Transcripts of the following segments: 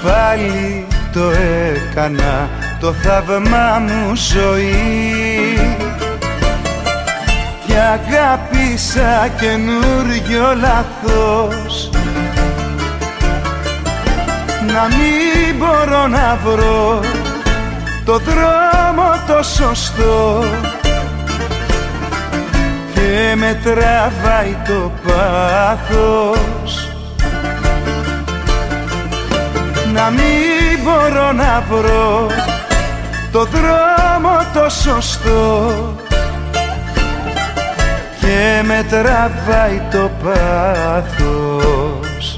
πάλι το έκανα, το θαύμα μου ζωή, και αγάπησα καινούριο λάθος. Να μην μπορώ να βρω το δρόμο το σωστό, και με τραβάει το πάθος. Να μην μπορώ να βρω το δρόμο το σωστό, και με τραβάει το πάθος.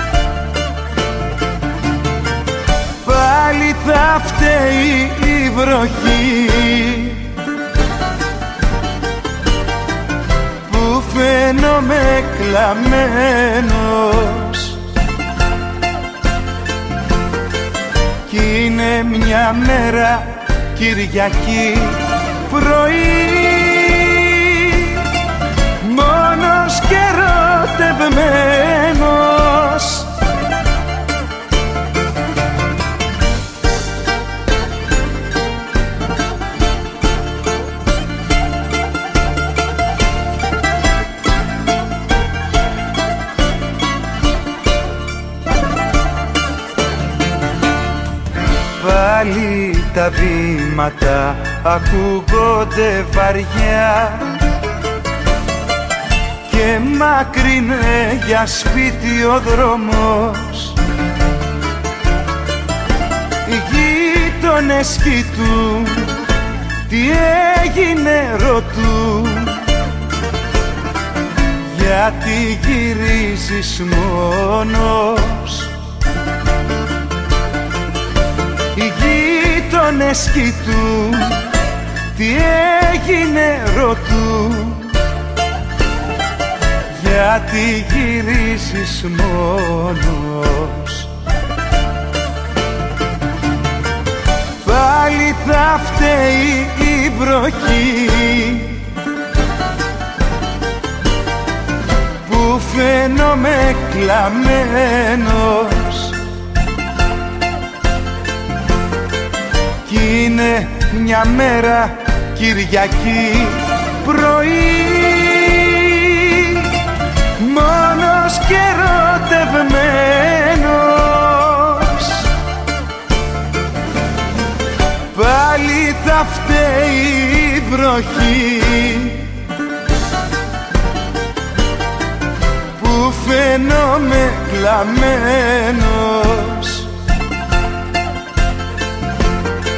Πάλι θα φταίει η βροχή που φαίνομαι κλαμμένος, κι είναι μια μέρα Κυριακή πρωί, μόνος και ερωτευμένος. Πάλι τα βήματα ακούγονται βαριά, και μακρινέ για σπίτι ο δρόμος. Οι γείτονες κοιτούν, τι έγινε ρωτούν, γιατί γυρίζεις μόνος. Οι γείτονες κοιτούν, τι έγινε ρωτούν, γιατί γυρίζεις μόνος. Πάλι θα φταίει η βροχή που φαίνομαι κλαμμένος, κι είναι μια μέρα Κυριακή πρωί, μόνος και ερωτευμένος. Πάλι θα φταίει η βροχή που φαίνομαι κλαμμένος,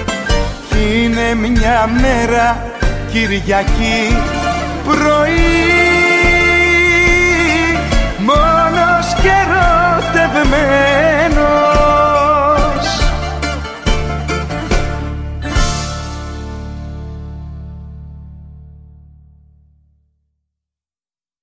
κι είναι μια μέρα Κυριακή πρωί.